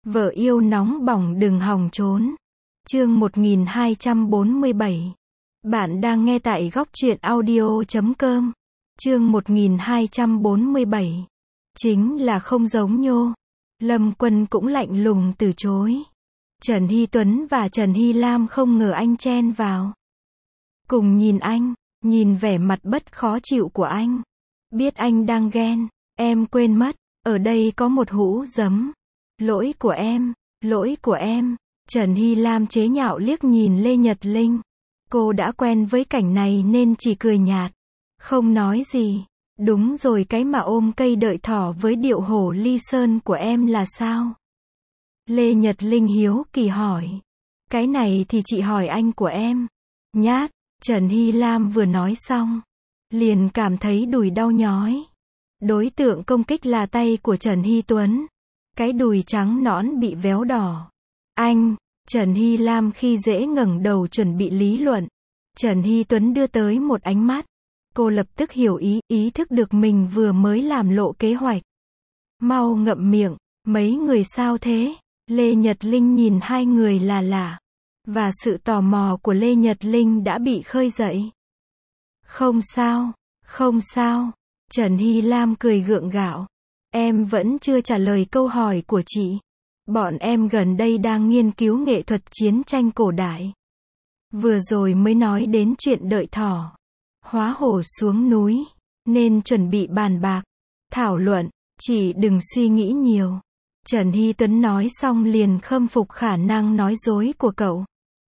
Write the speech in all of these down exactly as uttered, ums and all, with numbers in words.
Vợ yêu nóng bỏng đừng hòng trốn. Chương một nghìn hai trăm bốn mươi bảy. Bạn đang nghe tại góc truyện audio chấm com. Chương một nghìn hai trăm bốn mươi bảy. Chính là không giống nhô. Lâm Quân cũng lạnh lùng từ chối. Trần Hy Tuấn và Trần Hy Lam không ngờ anh chen vào. Cùng nhìn anh, nhìn vẻ mặt bất khó chịu của anh. Biết anh đang ghen, em quên mất, ở đây có một hũ giấm. Lỗi của em, lỗi của em. Trần Hy Lam chế nhạo liếc nhìn Lê Nhật Linh. Cô đã quen với cảnh này nên chỉ cười nhạt. Không nói gì. Đúng rồi, cái mà ôm cây đợi thỏ với điệu hổ ly sơn của em là sao? Lê Nhật Linh hiếu kỳ hỏi. Cái này thì chị hỏi anh của em. Nhát. Trần Hy Lam vừa nói xong, liền cảm thấy đùi đau nhói. Đối tượng công kích là tay của Trần Hy Tuấn. Cái đùi trắng nõn bị véo đỏ. Anh, Trần Hy Lam khi dễ ngẩng đầu chuẩn bị lý luận. Trần Hy Tuấn đưa tới một ánh mắt. Cô lập tức hiểu ý, ý thức được mình vừa mới làm lộ kế hoạch. Mau ngậm miệng, mấy người sao thế? Lê Nhật Linh nhìn hai người là lạ. Và sự tò mò của Lê Nhật Linh đã bị khơi dậy. Không sao, không sao. Trần Hy Lam cười gượng gạo. Em vẫn chưa trả lời câu hỏi của chị. Bọn em gần đây đang nghiên cứu nghệ thuật chiến tranh cổ đại. Vừa rồi mới nói đến chuyện đợi thỏ, hóa hổ xuống núi, nên chuẩn bị bàn bạc, thảo luận, chị đừng suy nghĩ nhiều. Trần Hy Tuấn nói xong liền khâm phục khả năng nói dối của cậu.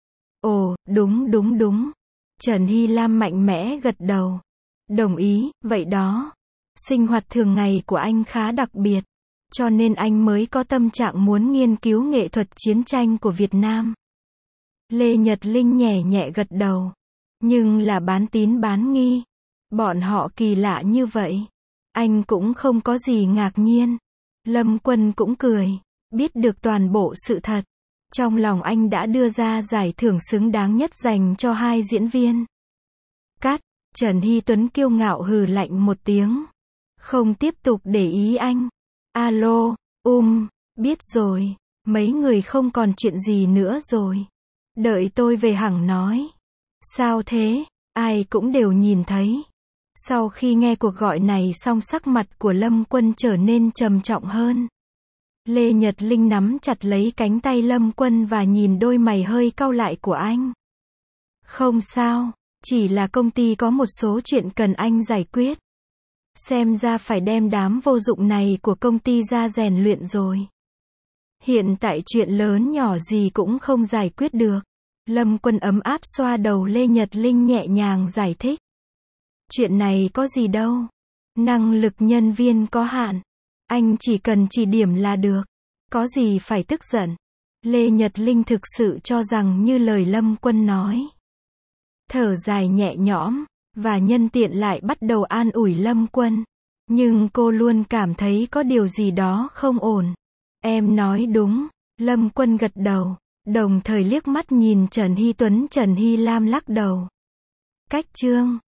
Ồ, đúng đúng đúng. Trần Hy Lam mạnh mẽ gật đầu. Đồng ý, vậy đó. Sinh hoạt thường ngày của anh khá đặc biệt, cho nên anh mới có tâm trạng muốn nghiên cứu nghệ thuật chiến tranh của Việt Nam. Lê Nhật Linh nhẹ nhẹ gật đầu. Nhưng là bán tín bán nghi. Bọn họ kỳ lạ như vậy. Anh cũng không có gì ngạc nhiên. Lâm Quân cũng cười. Biết được toàn bộ sự thật. Trong lòng anh đã đưa ra giải thưởng xứng đáng nhất dành cho hai diễn viên. Cắt. Trần Hy Tuấn kiêu ngạo hừ lạnh một tiếng. Không tiếp tục để ý anh. Alo, um, biết rồi. Mấy người không còn chuyện gì nữa rồi. Đợi tôi về hẳn nói. Sao thế? Ai cũng đều nhìn thấy. Sau khi nghe cuộc gọi này xong sắc mặt của Lâm Quân trở nên trầm trọng hơn. Lê Nhật Linh nắm chặt lấy cánh tay Lâm Quân và nhìn đôi mày hơi cau lại của anh. Không sao, chỉ là công ty có một số chuyện cần anh giải quyết. Xem ra phải đem đám vô dụng này của công ty ra rèn luyện rồi. Hiện tại chuyện lớn nhỏ gì cũng không giải quyết được. Lâm Quân ấm áp xoa đầu Lê Nhật Linh nhẹ nhàng giải thích. Chuyện này có gì đâu. Năng lực nhân viên có hạn. Anh chỉ cần chỉ điểm là được. Có gì phải tức giận. Lê Nhật Linh thực sự cho rằng như lời Lâm Quân nói. Thở dài nhẹ nhõm, và nhân tiện lại bắt đầu an ủi Lâm Quân. Nhưng cô luôn cảm thấy có điều gì đó không ổn. Em nói đúng. Lâm Quân gật đầu, đồng thời liếc mắt nhìn Trần Hy Tuấn. Trần Hy Lam lắc đầu. Cách chương